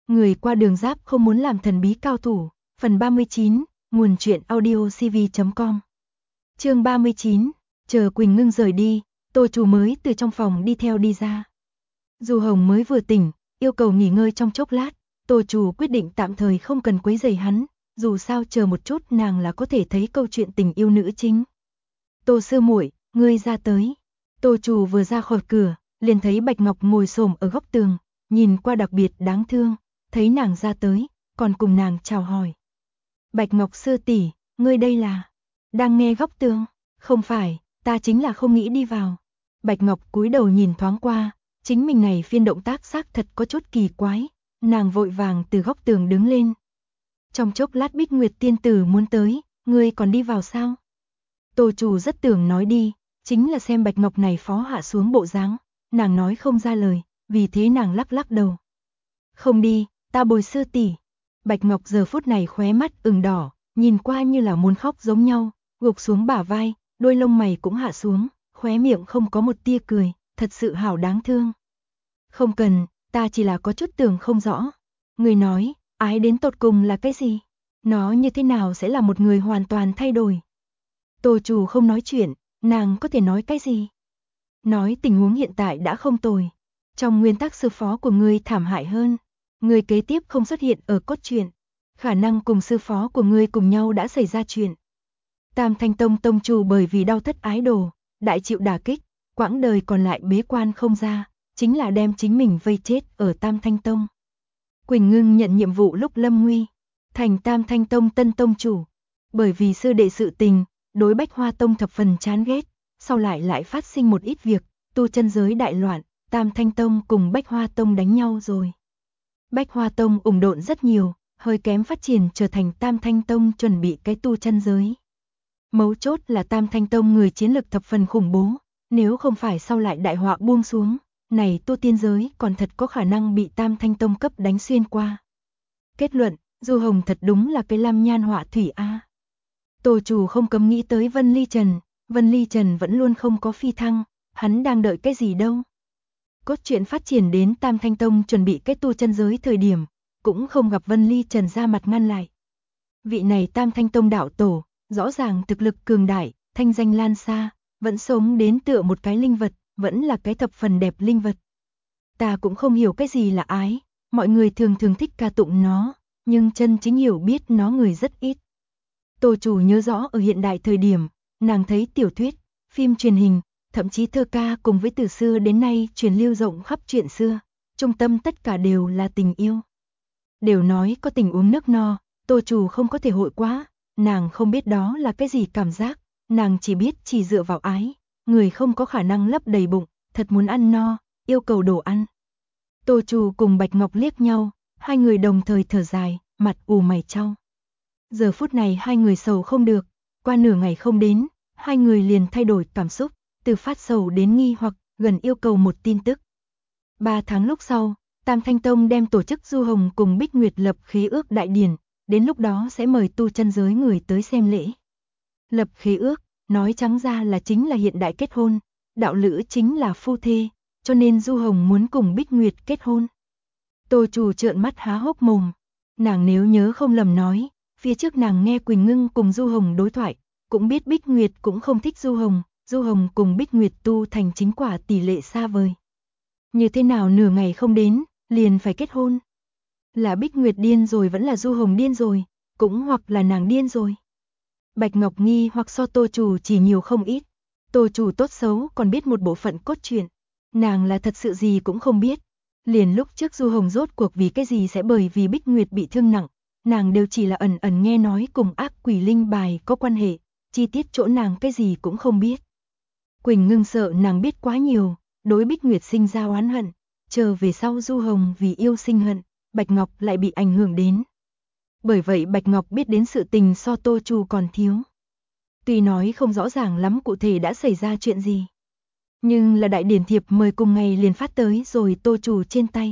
Người qua đường giáp không muốn làm thần bí cao thủ. Phần 39, nguồn truyện audiocv.com. Chương 39, chờ Quỳnh Ngưng rời đi, Tô Trù mới từ trong phòng đi theo đi ra. Du Hồng mới vừa tỉnh, yêu cầu nghỉ ngơi trong chốc lát, Tô Trù quyết định tạm thời không cần quấy rầy hắn, dù sao chờ một chút nàng là có thể thấy câu chuyện tình yêu nữ chính. Tô sư muội, ngươi ra tới. Tô Trù vừa ra khỏi cửa, liền thấy Bạch Ngọc ngồi xổm ở góc tường, nhìn qua đặc biệt đáng thương, thấy nàng ra tới, còn cùng nàng chào hỏi. Bạch Ngọc sư tỷ, ngươi đây là đang nghe góc tường? Không phải, ta chính là không nghĩ đi vào. Bạch Ngọc cúi đầu nhìn thoáng qua, chính mình này phiên động tác xác thật có chút kỳ quái, nàng vội vàng từ góc tường đứng lên. Trong chốc lát Bích Nguyệt tiên tử muốn tới, ngươi còn đi vào sao? Tô Trù rất tưởng nói đi, chính là xem Bạch Ngọc này phó hạ xuống bộ dáng, nàng nói không ra lời, vì thế nàng lắc lắc đầu. Không đi, ta bồi sư tỷ. Bạch Ngọc giờ phút này khóe mắt ửng đỏ, nhìn qua như là muốn khóc giống nhau, gục xuống bả vai, đôi lông mày cũng hạ xuống, khóe miệng không có một tia cười, thật sự hảo đáng thương. Không cần, ta chỉ là có chút tưởng không rõ. Người nói, ái đến tột cùng là cái gì? Nó như thế nào sẽ là một người hoàn toàn thay đổi? Tô Trù không nói chuyện, nàng có thể nói cái gì? Nói tình huống hiện tại đã không tồi. Trong nguyên tắc sư phó của ngươi thảm hại hơn. Người kế tiếp không xuất hiện ở cốt truyện. Khả năng cùng sư phó của ngươi cùng nhau đã xảy ra chuyện. Tam Thanh Tông tông chủ bởi vì đau thất ái đồ, đại chịu đả kích, quãng đời còn lại bế quan không ra, chính là đem chính mình vây chết ở Tam Thanh Tông. Quỳnh Ngưng nhận nhiệm vụ lúc lâm nguy, thành Tam Thanh Tông tân tông chủ. Bởi vì sư đệ sự tình, đối Bách Hoa Tông thập phần chán ghét, sau lại phát sinh một ít việc, tu chân giới đại loạn, Tam Thanh Tông cùng Bách Hoa Tông đánh nhau rồi. Bách Hoa Tông ủng độn rất nhiều, hơi kém phát triển trở thành Tam Thanh Tông chuẩn bị cái tu chân giới. Mấu chốt là Tam Thanh Tông người chiến lực thập phần khủng bố, nếu không phải sau lại đại họa buông xuống, này tu tiên giới còn thật có khả năng bị Tam Thanh Tông cấp đánh xuyên qua. Kết luận, Du Hồng thật đúng là cái lam nhan họa thủy a. Tô Trù không cấm nghĩ tới Vân Ly Trần vẫn luôn không có phi thăng, hắn đang đợi cái gì đâu. Cốt truyện phát triển đến Tam Thanh Tông chuẩn bị cái tu chân giới thời điểm, cũng không gặp Vân Ly Trần ra mặt ngăn lại. Vị này Tam Thanh Tông đạo tổ, rõ ràng thực lực cường đại, thanh danh lan xa, vẫn sống đến tựa một cái linh vật, vẫn là cái thập phần đẹp linh vật. Ta cũng không hiểu cái gì là ái, mọi người thường thích ca tụng nó, nhưng chân chính hiểu biết nó người rất ít. Tô Trù nhớ rõ ở hiện đại thời điểm, nàng thấy tiểu thuyết, phim truyền hình, thậm chí thơ ca cùng với từ xưa đến nay truyền lưu rộng khắp chuyện xưa, trung tâm tất cả đều là tình yêu. Đều nói có tình uống nước no, Tô Trù không có thể hội quá, nàng không biết đó là cái gì cảm giác, nàng chỉ biết chỉ dựa vào ái, người không có khả năng lấp đầy bụng, thật muốn ăn no, yêu cầu đồ ăn. Tô Trù cùng Bạch Ngọc liếc nhau, hai người đồng thời thở dài, mặt ù mày chau. Giờ phút này hai người sầu không được, qua nửa ngày không đến, hai người liền thay đổi cảm xúc, từ phát sầu đến nghi hoặc, gần yêu cầu một tin tức. 3 tháng lúc sau, Tam Thanh Tông đem tổ chức Du Hồng cùng Bích Nguyệt lập khế ước đại điển, đến lúc đó sẽ mời tu chân giới người tới xem lễ. Lập khế ước, nói trắng ra là chính là hiện đại kết hôn, đạo lữ chính là phu thê, cho nên Du Hồng muốn cùng Bích Nguyệt kết hôn. Tô Trù trợn mắt há hốc mồm, nàng nếu nhớ không lầm nói, phía trước nàng nghe Quỳnh Ngưng cùng Du Hồng đối thoại, cũng biết Bích Nguyệt cũng không thích Du Hồng cùng Bích Nguyệt tu thành chính quả tỷ lệ xa vời. Như thế nào nửa ngày không đến, liền phải kết hôn? Là Bích Nguyệt điên rồi vẫn là Du Hồng điên rồi, cũng hoặc là nàng điên rồi. Bạch Ngọc nghi hoặc so Tô Trù chỉ nhiều không ít. Tô Trù tốt xấu còn biết một bộ phận cốt truyện, nàng là thật sự gì cũng không biết. Liền lúc trước Du Hồng rốt cuộc vì cái gì sẽ bởi vì Bích Nguyệt bị thương nặng, nàng đều chỉ là ẩn ẩn nghe nói cùng ác quỷ linh bài có quan hệ, chi tiết chỗ nàng cái gì cũng không biết. Quỳnh Ngưng sợ nàng biết quá nhiều, đối Bích Nguyệt sinh ra oán hận, chờ về sau Du Hồng vì yêu sinh hận, Bạch Ngọc lại bị ảnh hưởng đến. Bởi vậy Bạch Ngọc biết đến sự tình so Tô Trù còn thiếu. Tuy nói không rõ ràng lắm cụ thể đã xảy ra chuyện gì, nhưng là đại điển thiệp mời cùng ngày liền phát tới rồi Tô Trù trên tay.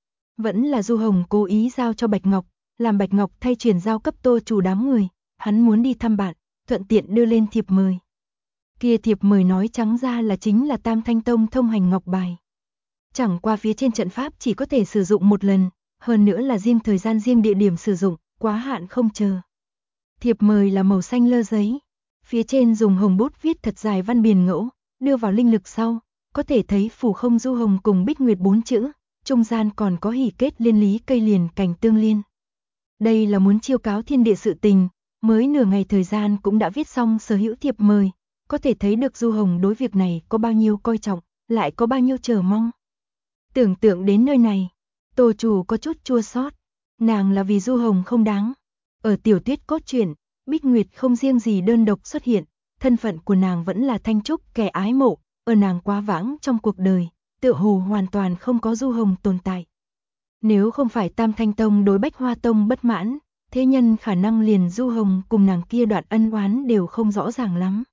Vẫn là Du Hồng cố ý giao cho Bạch Ngọc, làm Bạch Ngọc thay truyền giao cấp Tô Trù đám người, hắn muốn đi thăm bạn, thuận tiện đưa lên thiệp mời. Kia thiệp mời nói trắng ra là chính là Tam Thanh Tông thông hành ngọc bài. Chẳng qua phía trên trận pháp chỉ có thể sử dụng một lần, hơn nữa là riêng thời gian riêng địa điểm sử dụng, quá hạn không chờ. Thiệp mời là màu xanh lơ giấy, phía trên dùng hồng bút viết thật dài văn biền ngẫu, đưa vào linh lực sau, có thể thấy phủ không du hồng cùng Bích Nguyệt 4 chữ, trung gian còn có hỷ kết liên lý cây liền cành tương liên. Đây là muốn chiêu cáo thiên địa sự tình, mới nửa ngày thời gian cũng đã viết xong sở hữu thiệp mời, có thể thấy được Du Hồng đối việc này có bao nhiêu coi trọng, lại có bao nhiêu chờ mong. Tưởng tượng đến nơi này, Tô Chủ có chút chua xót, nàng là vì Du Hồng không đáng. Ở tiểu thuyết cốt truyện, Bích Nguyệt không riêng gì đơn độc xuất hiện, thân phận của nàng vẫn là Thanh Trúc kẻ ái mộ, ở nàng quá vãng trong cuộc đời, tựa hồ hoàn toàn không có Du Hồng tồn tại. Nếu không phải Tam Thanh Tông đối Bách Hoa Tông bất mãn, thế nhân khả năng liền Du Hồng cùng nàng kia đoạn ân oán đều không rõ ràng lắm.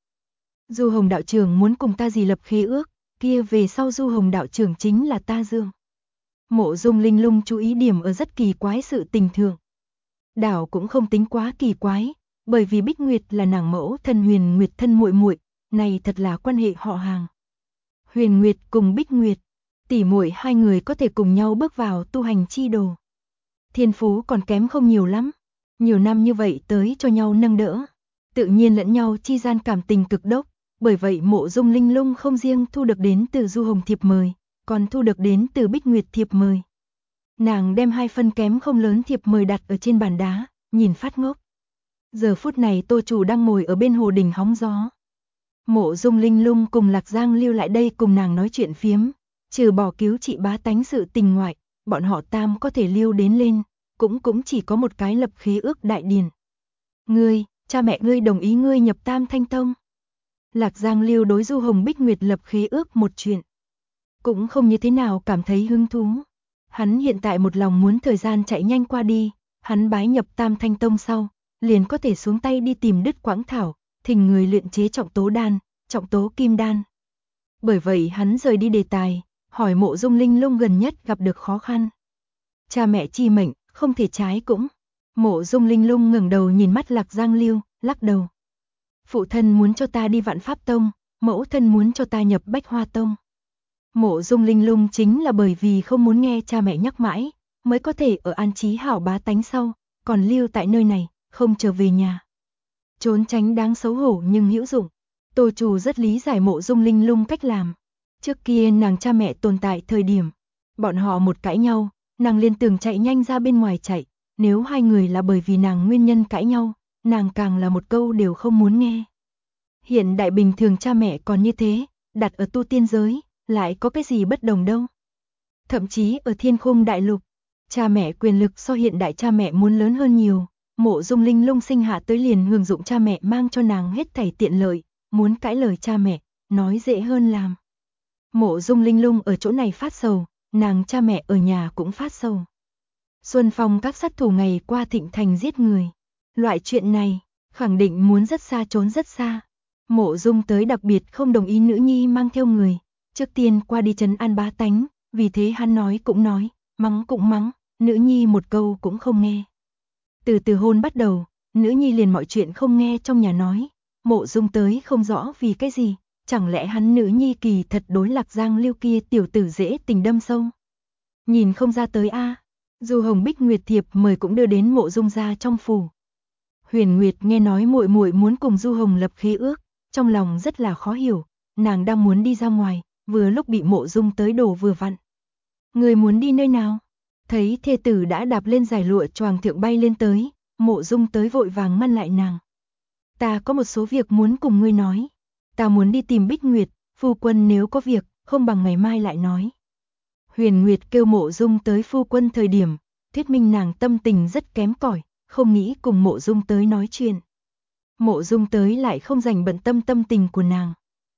Du Hồng đạo trưởng muốn cùng ta gì lập khế ước, kia về sau Du Hồng đạo trưởng chính là ta Dương. Mộ Dung Linh Lung chú ý điểm ở rất kỳ quái sự tình thường. Đảo cũng không tính quá kỳ quái, bởi vì Bích Nguyệt là nàng mẫu thân Huyền Nguyệt thân muội muội, này thật là quan hệ họ hàng. Huyền Nguyệt cùng Bích Nguyệt, tỷ muội hai người có thể cùng nhau bước vào tu hành chi đồ. Thiên phú còn kém không nhiều lắm, nhiều năm như vậy tới cho nhau nâng đỡ, tự nhiên lẫn nhau chi gian cảm tình cực đốc, bởi vậy Mộ Dung Linh Lung không riêng thu được đến từ Du Hồng thiệp mời, còn thu được đến từ Bích Nguyệt thiệp mời. Nàng đem hai phân kém không lớn thiệp mời đặt ở trên bàn đá, nhìn phát ngốc. Giờ phút này Tô Chủ đang ngồi ở bên hồ đình hóng gió. Mộ Dung Linh Lung cùng Lạc Giang Lưu lại đây cùng nàng nói chuyện phiếm, trừ bỏ cứu trị bá tánh sự tình ngoại, bọn họ tam có thể lưu đến lên, cũng chỉ có một cái lập khế ước đại điển. Ngươi, cha mẹ ngươi đồng ý ngươi nhập Tam Thanh Tông. Lạc Giang Lưu đối Du Hồng Bích Nguyệt lập khế ước một chuyện, cũng không như thế nào cảm thấy hứng thú. Hắn hiện tại một lòng muốn thời gian chạy nhanh qua đi, hắn bái nhập Tam Thanh Tông sau, liền có thể xuống tay đi tìm đứt quãng thảo, thỉnh người luyện chế trọng tố đan, trọng tố kim đan. Bởi vậy hắn rời đi đề tài, hỏi Mộ Dung Linh Lung gần nhất gặp được khó khăn. Cha mẹ chi mệnh, không thể trái cũng. Mộ Dung Linh Lung ngẩng đầu nhìn mắt Lạc Giang Lưu, lắc đầu. Phụ thân muốn cho ta đi Vạn Pháp Tông, mẫu thân muốn cho ta nhập Bách Hoa Tông. Mộ Dung Linh Lung chính là bởi vì không muốn nghe cha mẹ nhắc mãi, mới có thể ở an trí hảo bá tánh sau, còn lưu tại nơi này, không trở về nhà. Trốn tránh đáng xấu hổ nhưng hữu dụng. Tô Chủ rất lý giải Mộ Dung Linh Lung cách làm. Trước kia nàng cha mẹ tồn tại thời điểm, bọn họ một cãi nhau, nàng liên tưởng chạy nhanh ra bên ngoài chạy, nếu hai người là bởi vì nàng nguyên nhân cãi nhau, nàng càng là một câu đều không muốn nghe. Hiện đại bình thường cha mẹ còn như thế, đặt ở tu tiên giới, lại có cái gì bất đồng đâu. Thậm chí ở Thiên Khung đại lục, cha mẹ quyền lực so hiện đại cha mẹ muốn lớn hơn nhiều. Mộ Dung Linh Lung sinh hạ tới liền hưởng dụng cha mẹ mang cho nàng hết thảy tiện lợi, muốn cãi lời cha mẹ, nói dễ hơn làm. Mộ Dung Linh Lung ở chỗ này phát sầu, nàng cha mẹ ở nhà cũng phát sầu. Xuân Phong các sát thủ ngày qua thịnh thành giết người. Loại chuyện này, khẳng định muốn rất xa trốn rất xa. Mộ Dung tới đặc biệt không đồng ý nữ nhi mang theo người, trước tiên qua đi trấn an bá tánh, vì thế hắn nói cũng nói, mắng cũng mắng, nữ nhi một câu cũng không nghe. Từ hôn bắt đầu, nữ nhi liền mọi chuyện không nghe trong nhà nói, Mộ Dung tới không rõ vì cái gì, chẳng lẽ hắn nữ nhi kỳ thật đối Lạc Giang Lưu kia tiểu tử dễ tình đâm sâu. Nhìn không ra tới a. Du Hồng Bích Nguyệt thiệp mời cũng đưa đến Mộ Dung gia trong phủ. Huyền Nguyệt nghe nói muội muội muốn cùng Du Hồng lập khế ước, trong lòng rất là khó hiểu, nàng đang muốn đi ra ngoài, vừa lúc bị Mộ Dung tới đổ vừa vặn. Người muốn đi nơi nào? Thấy thê tử đã đạp lên giải lụa choàng thượng bay lên tới, Mộ Dung tới vội vàng ngăn lại nàng. Ta có một số việc muốn cùng ngươi nói. Ta muốn đi tìm Bích Nguyệt, phu quân nếu có việc, không bằng ngày mai lại nói. Huyền Nguyệt kêu Mộ Dung tới phu quân thời điểm, thuyết minh nàng tâm tình rất kém cỏi, không nghĩ cùng Mộ Dung tới nói chuyện. Mộ Dung tới lại không dành bận tâm tình của nàng.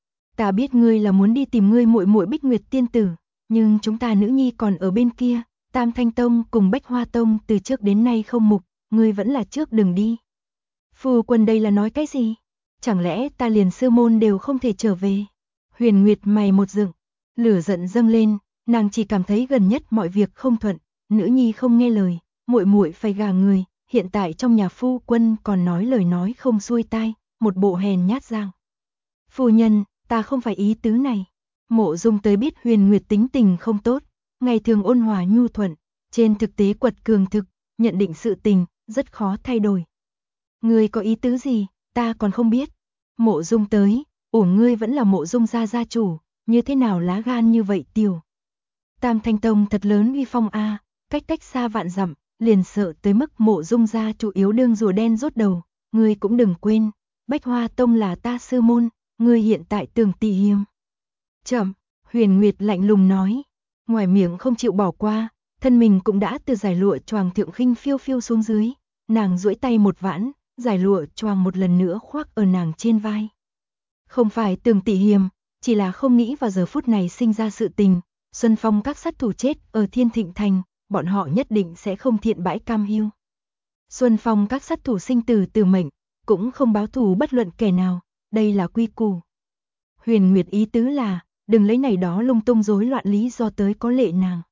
Ta biết ngươi là muốn đi tìm ngươi muội muội Bích Nguyệt tiên tử, nhưng chúng ta nữ nhi còn ở bên kia, Tam Thanh Tông cùng Bách Hoa Tông từ trước đến nay không mục, ngươi vẫn là trước đừng đi. Phu quân đây là nói cái gì? Chẳng lẽ ta liền sư môn đều không thể trở về? Huyền Nguyệt mày một dựng, lửa giận dâng lên, nàng chỉ cảm thấy gần nhất mọi việc không thuận, nữ nhi không nghe lời, muội muội phải gả người, hiện tại trong nhà phu quân còn nói lời nói không xuôi tai, một bộ hèn nhát dạng. Phu nhân, ta không phải ý tứ này. Mộ Dung tới biết Huyền Nguyệt tính tình không tốt, ngày thường ôn hòa nhu thuận, Trên thực tế quật cường thực, nhận định sự tình, rất khó thay đổi. Ngươi có ý tứ gì, ta còn không biết. Mộ Dung tới, ngươi vẫn là Mộ Dung gia gia chủ, như thế nào lá gan như vậy tiểu. Tam Thanh Tông thật lớn uy phong a, cách xa vạn dặm, liền sợ tới mức Mộ Dung gia chủ yếu đương rùa đen rút đầu, ngươi cũng đừng quên, Bách Hoa Tông là ta sư môn, ngươi hiện tại tưởng tỉ hiềm. Chậm, Huyền Nguyệt lạnh lùng nói, ngoài miệng không chịu bỏ qua, thân mình cũng đã từ giải lụa choàng thượng khinh phiêu phiêu xuống dưới, nàng duỗi tay một vãn, giải lụa choàng một lần nữa khoác ở nàng trên vai. Không phải tưởng tỉ hiềm, chỉ là không nghĩ vào giờ phút này sinh ra sự tình, Xuân Phong các sát thủ chết ở Thiên Thịnh Thành, bọn họ nhất định sẽ không thiện bãi cam hiu. Xuân Phong các sát thủ sinh tử từ mệnh, cũng không báo thù bất luận kẻ nào, đây là quy củ. Huyền Nguyệt ý tứ là, đừng lấy này đó lung tung rối loạn lý do tới có lệ nàng.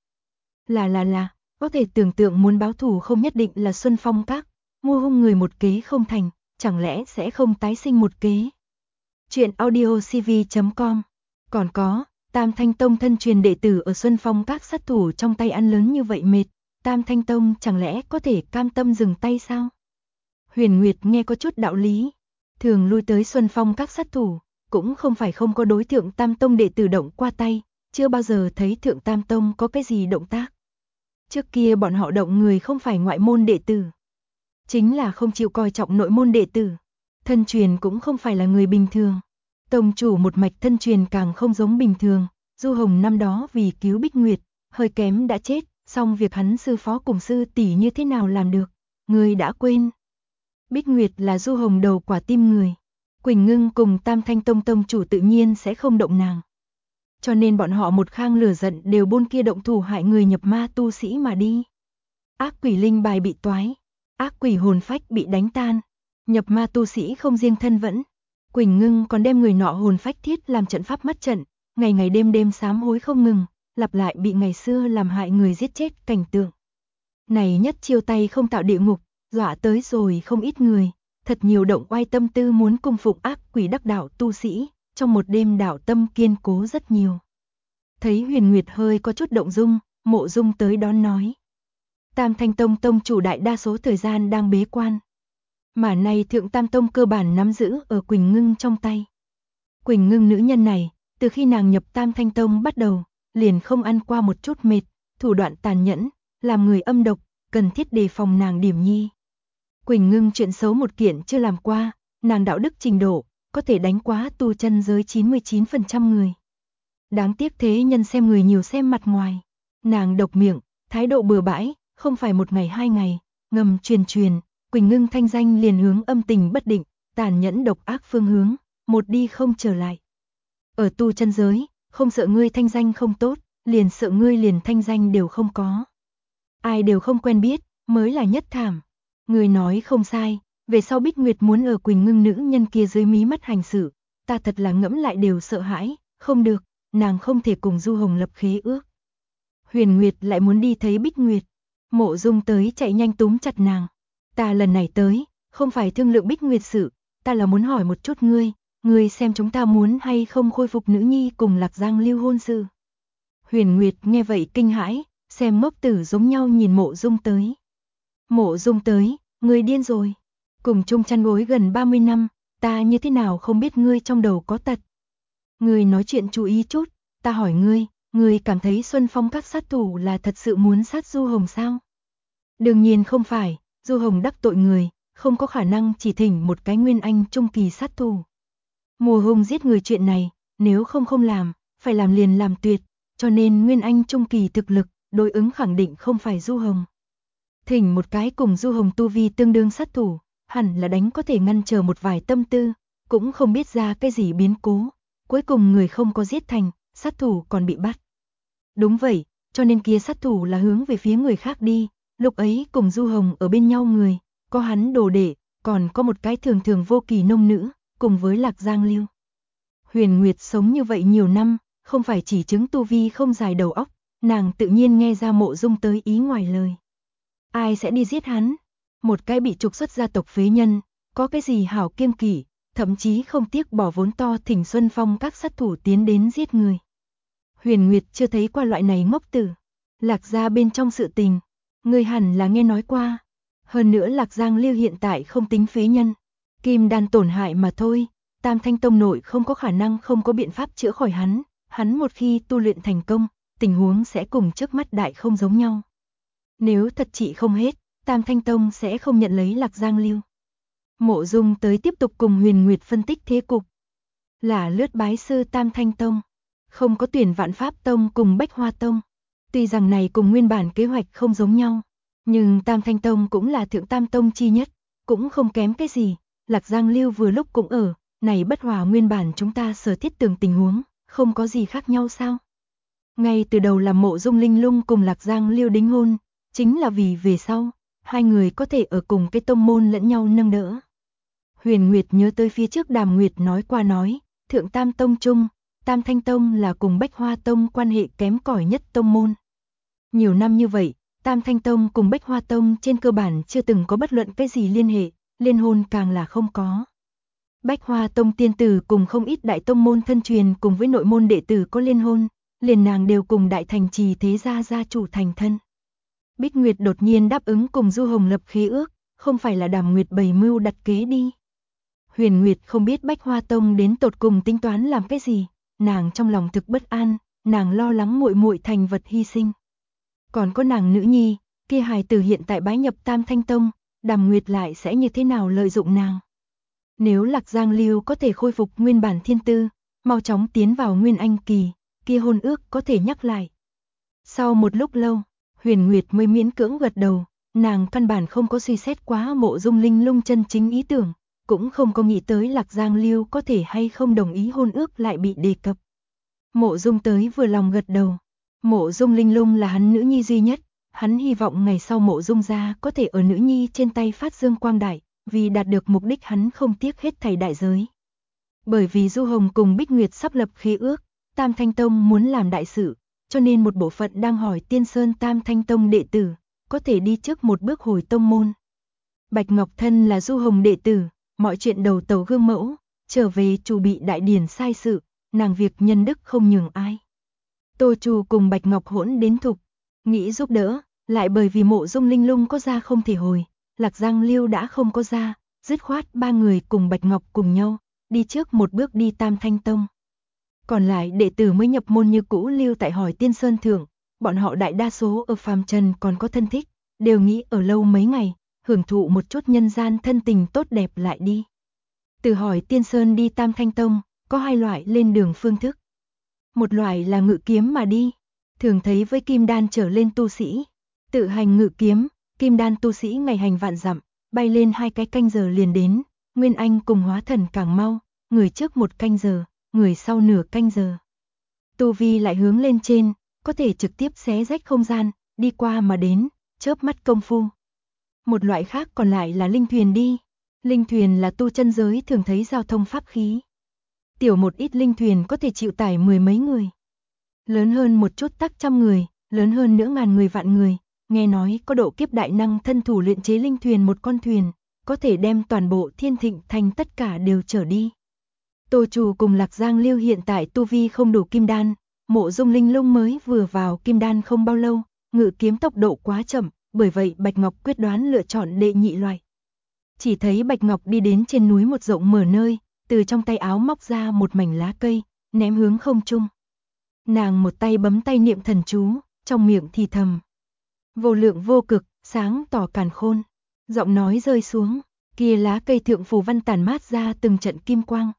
Là, có thể tưởng tượng muốn báo thù không nhất định là Xuân Phong các, mua hung người một kế không thành, chẳng lẽ sẽ không tái sinh một kế. Chuyện audiocv.com. Còn có, Tam Thanh Tông thân truyền đệ tử ở Xuân Phong các sát thủ trong tay ăn lớn như vậy mệt, Tam Thanh Tông chẳng lẽ có thể cam tâm dừng tay sao? Huyền Nguyệt nghe có chút đạo lý, thường lui tới Xuân Phong các sát thủ, cũng không phải không có đối Thượng Tam Tông đệ tử động qua tay, chưa bao giờ thấy Thượng Tam Tông có cái gì động tác. Trước kia bọn họ động người không phải ngoại môn đệ tử, chính là không chịu coi trọng nội môn đệ tử. Thân truyền cũng không phải là người bình thường. Tông chủ một mạch thân truyền càng không giống bình thường, Du Hồng năm đó vì cứu Bích Nguyệt, hơi kém đã chết, song việc hắn sư phó cùng sư tỷ như thế nào làm được, người đã quên. Bích Nguyệt là Du Hồng đầu quả tim người, Quỳnh Ngưng cùng Tam Thanh Tông tông chủ tự nhiên sẽ không động nàng. Cho nên bọn họ một khang lửa giận đều bôn kia động thủ hại người nhập ma tu sĩ mà đi. Ác quỷ linh bài bị toái, ác quỷ hồn phách bị đánh tan, nhập ma tu sĩ không riêng thân vẫn. Quỳnh Ngưng còn đem người nọ hồn phách thiết làm trận pháp mắt trận, ngày ngày đêm sám hối không ngừng, lặp lại bị ngày xưa làm hại người giết chết cảnh tượng. Này nhất chiêu tay không tạo địa ngục, dọa tới rồi không ít người, thật nhiều động oai tâm tư muốn cung phụng ác quỷ đắc đạo tu sĩ, trong một đêm đạo tâm kiên cố rất nhiều. Thấy Huyền Nguyệt hơi có chút động dung, Mộ Dung tới đón nói. Tam Thanh Tông tông chủ đại đa số thời gian đang bế quan. Mà nay Thượng Tam Tông cơ bản nắm giữ ở Quỳnh Ngưng trong tay. Quỳnh Ngưng nữ nhân này, từ khi nàng nhập Tam Thanh Tông bắt đầu, liền không ăn qua một chút mệt, thủ đoạn tàn nhẫn, làm người âm độc, cần thiết đề phòng nàng điểm nhi. Quỳnh Ngưng chuyện xấu một kiện chưa làm qua, nàng đạo đức trình độ, có thể đánh quá tu chân giới 99% người. Đáng tiếc thế nhân xem người nhiều xem mặt ngoài. Nàng độc miệng, thái độ bừa bãi, không phải một ngày hai ngày, ngầm truyền, Quỳnh Ngưng thanh danh liền hướng âm tình bất định, tàn nhẫn độc ác phương hướng, một đi không trở lại. Ở tu chân giới, không sợ ngươi thanh danh không tốt, liền sợ ngươi liền thanh danh đều không có. Ai đều không quen biết, mới là nhất thảm. Người nói không sai, về sau Bích Nguyệt muốn ở Quỳnh Ngưng nữ nhân kia dưới mí mắt hành sự, ta thật là ngẫm lại đều sợ hãi, không được, nàng không thể cùng Du Hồng lập khế ước. Huyền Nguyệt lại muốn đi thấy Bích Nguyệt, Mộ Dung tới chạy nhanh túm chặt nàng. Ta lần này tới, không phải thương lượng Bích Nguyệt sự, ta là muốn hỏi một chút ngươi xem chúng ta muốn hay không khôi phục nữ nhi cùng Lạc Giang Lưu hôn sự. Huyền Nguyệt nghe vậy kinh hãi, xem ngốc tử giống nhau nhìn Mộ Dung tới. Mộ Dung tới, ngươi điên rồi. Cùng chung chăn gối gần 30 năm, ta như thế nào không biết ngươi trong đầu có tật. Ngươi nói chuyện chú ý chút, ta hỏi ngươi cảm thấy Xuân Phong các sát thủ là thật sự muốn sát Du Hồng sao? Đương nhiên không phải, Du Hồng đắc tội người, không có khả năng chỉ thỉnh một cái nguyên anh trung kỳ sát thủ. Mùa hung giết người chuyện này, nếu không làm, phải làm liền làm tuyệt, cho nên nguyên anh trung kỳ thực lực, đối ứng khẳng định không phải Du Hồng. Thỉnh một cái cùng Du Hồng tu vi tương đương sát thủ, hẳn là đánh có thể ngăn trở một vài tâm tư, cũng không biết ra cái gì biến cố, cuối cùng người không có giết thành, sát thủ còn bị bắt. Đúng vậy, cho nên kia sát thủ là hướng về phía người khác đi, lúc ấy cùng Du Hồng ở bên nhau người, có hắn đồ đệ, còn có một cái thường vô kỳ nông nữ, cùng với Lạc Giang Lưu. Huyền Nguyệt sống như vậy nhiều năm, không phải chỉ chứng tu vi không dài đầu óc, nàng tự nhiên nghe ra Mộ Dung tới ý ngoài lời. Ai sẽ đi giết hắn? Một cái bị trục xuất gia tộc phế nhân, có cái gì hảo kiêng kỵ, thậm chí không tiếc bỏ vốn to thỉnh Xuân Phong các sát thủ tiến đến giết người. Huyền Nguyệt chưa thấy qua loại này ngốc tử. Lạc gia bên trong sự tình, Ngươi hẳn là nghe nói qua. Hơn nữa Lạc Giang Lưu hiện tại không tính phế nhân. Kim đan tổn hại mà thôi, Tam Thanh Tông nội không có khả năng không có biện pháp chữa khỏi hắn. Hắn một khi tu luyện thành công, tình huống sẽ cùng trước mắt đại không giống nhau. Nếu thật trị không hết, Tam Thanh Tông sẽ không nhận lấy Lạc Giang Lưu. Mộ Dung tới tiếp tục cùng Huyền Nguyệt phân tích thế cục. Là lướt bái sư Tam Thanh Tông, không có tuyển Vạn Pháp Tông cùng Bách Hoa Tông. Tuy rằng này cùng nguyên bản kế hoạch không giống nhau, nhưng Tam Thanh Tông cũng là thượng tam tông chi nhất, cũng không kém cái gì. Lạc Giang Lưu vừa lúc cũng ở, này bất hòa nguyên bản chúng ta sở thiết tưởng tình huống, không có gì khác nhau sao? Ngay từ đầu là Mộ Dung Linh Lung cùng Lạc Giang Lưu đính hôn, chính là vì về sau, hai người có thể ở cùng cái tông môn lẫn nhau nâng đỡ. Huyền Nguyệt nhớ tới phía trước Đàm Nguyệt nói qua nói, thượng tam tông chung, Tam Thanh Tông là cùng Bách Hoa Tông quan hệ kém cỏi nhất tông môn. Nhiều năm như vậy, Tam Thanh Tông cùng Bách Hoa Tông trên cơ bản chưa từng có bất luận cái gì liên hệ, liên hôn càng là không có. Bách Hoa Tông tiên tử cùng không ít đại tông môn thân truyền cùng với nội môn đệ tử có liên hôn, liền nàng đều cùng đại thành trì thế gia gia chủ thành thân. Bích Nguyệt đột nhiên đáp ứng cùng Du Hồng lập khế ước, không phải là Đàm Nguyệt bày mưu đặt kế đi. Huyền Nguyệt không biết Bách Hoa Tông đến tột cùng tính toán làm cái gì, nàng trong lòng thực bất an, nàng lo lắng muội muội thành vật hy sinh. Còn có nàng nữ nhi, kia hài tử hiện tại bái nhập Tam Thanh Tông, Đàm Nguyệt lại sẽ như thế nào lợi dụng nàng. Nếu Lạc Giang Lưu có thể khôi phục nguyên bản thiên tư, mau chóng tiến vào Nguyên Anh kỳ, kia hôn ước có thể nhắc lại. Sau một lúc lâu, Huyền Nguyệt mới miễn cưỡng gật đầu, nàng căn bản không có suy xét quá Mộ Dung Linh Lung chân chính ý tưởng, cũng không có nghĩ tới Lạc Giang Lưu có thể hay không đồng ý hôn ước lại bị đề cập. Mộ Dung tới vừa lòng gật đầu. Mộ Dung Linh Lung là hắn nữ nhi duy nhất, hắn hy vọng ngày sau Mộ Dung gia có thể ở nữ nhi trên tay phát dương quang đại, vì đạt được mục đích hắn không tiếc hết thảy đại giới. Bởi vì Du Hồng cùng Bích Nguyệt sắp lập khế ước, Tam Thanh Tông muốn làm đại sự, cho nên một bộ phận đang hỏi Tiên Sơn Tam Thanh Tông đệ tử, có thể đi trước một bước hồi tông môn. Bạch Ngọc Thân là Du Hồng đệ tử, mọi chuyện đầu tàu gương mẫu, trở về chủ bị đại điển sai sự, nàng việc nhân đức không nhường ai. Tô Trù cùng Bạch Ngọc hỗn đến thục, nghĩ giúp đỡ, lại bởi vì Mộ Dung Linh Lung có ra không thể hồi, Lạc Giang Lưu đã không có ra, dứt khoát ba người cùng Bạch Ngọc cùng nhau, đi trước một bước đi Tam Thanh Tông. Còn lại đệ tử mới nhập môn như cũ lưu tại hỏi Tiên Sơn Thượng, bọn họ đại đa số ở phàm trần còn có thân thích, đều nghĩ ở lâu mấy ngày, hưởng thụ một chút nhân gian thân tình tốt đẹp lại đi. Từ hỏi Tiên Sơn đi Tam Thanh Tông, có hai loại lên đường phương thức. Một loại là ngự kiếm mà đi, thường thấy với kim đan trở lên tu sĩ. Tự hành ngự kiếm, kim đan tu sĩ ngày hành vạn dặm, bay lên 2 cái canh giờ liền đến, Nguyên Anh cùng hóa thần càng mau, người trước 1 canh giờ, người sau nửa canh giờ. Tu vi lại hướng lên trên, có thể trực tiếp xé rách không gian, đi qua mà đến, chớp mắt công phu. Một loại khác còn lại là linh thuyền đi. Linh thuyền là tu chân giới thường thấy giao thông pháp khí. Tiểu một ít linh thuyền có thể chịu tải 10 mấy người. Lớn hơn một chút tắc trăm người, lớn hơn nữa ngàn người vạn người. Nghe nói có độ kiếp đại năng thân thủ luyện chế linh thuyền một con thuyền, có thể đem toàn bộ Thiên Thịnh thành tất cả đều chở đi. Tô Trù cùng Lạc Giang Lưu hiện tại tu vi không đủ kim đan, Mộ Dung Linh Lung mới vừa vào kim đan không bao lâu, ngự kiếm tốc độ quá chậm, bởi vậy Bạch Ngọc quyết đoán lựa chọn đệ nhị loại. Chỉ thấy Bạch Ngọc đi đến trên núi một rộng mở nơi, từ trong tay áo móc ra một mảnh lá cây, ném hướng không trung. Nàng một tay bấm tay niệm thần chú, trong miệng thì thầm. Vô lượng vô cực, sáng tỏ càn khôn. Giọng nói rơi xuống, kia lá cây thượng phù văn tản mát ra từng trận kim quang.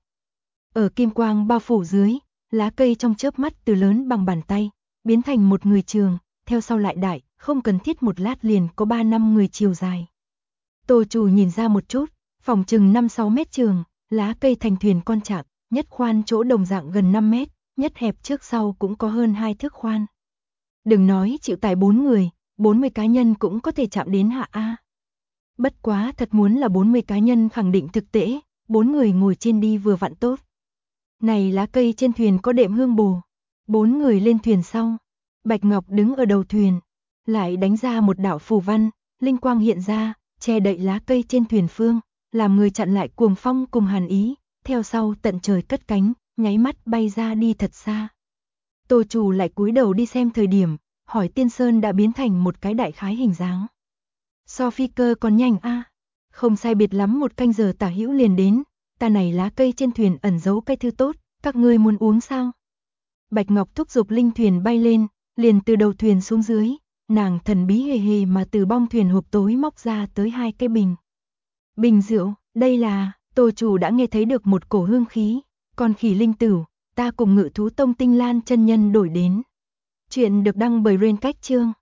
Ở kim quang bao phủ dưới, lá cây trong chớp mắt từ lớn bằng bàn tay, biến thành một người trường, theo sau lại đại, không cần thiết một lát liền có 3 năm người chiều dài. Tô Trù nhìn ra một chút, phòng chừng 5-6 mét trường, lá cây thành thuyền con chạc, nhất khoan chỗ đồng dạng gần 5 mét, nhất hẹp trước sau cũng có hơn 2 thước khoan. Đừng nói chịu tải 4 người, 40 cá nhân cũng có thể chạm đến hạ A. Bất quá thật muốn là 40 cá nhân khẳng định thực tế, 4 người ngồi trên đi vừa vặn tốt. Này lá cây trên thuyền có đệm hương bồ, 4 người lên thuyền sau. Bạch Ngọc đứng ở đầu thuyền, lại đánh ra một đạo phù văn, linh quang hiện ra, che đậy lá cây trên thuyền phương, làm người chặn lại cuồng phong cùng hàn ý, theo sau tận trời cất cánh, nháy mắt bay ra đi thật xa. Tô Trù lại cúi đầu đi xem thời điểm, hỏi Tiên Sơn đã biến thành một cái đại khái hình dáng. So phi cơ còn nhanh a. Không sai biệt lắm 1 canh giờ tả hữu liền đến, ta này lá cây trên thuyền ẩn giấu cây thư tốt, các ngươi muốn uống sao? Bạch Ngọc thúc giục linh thuyền bay lên, liền từ đầu thuyền xuống dưới, nàng thần bí hề hề mà từ bong thuyền hộp tối móc ra tới 2 cái bình. Bình rượu, đây là, Tô chủ đã nghe thấy được một cổ hương khí, con khỉ linh tử, ta cùng Ngự Thú Tông Tinh Lan chân nhân đổi đến. Chuyện được đăng bởi Rain Cách Chương.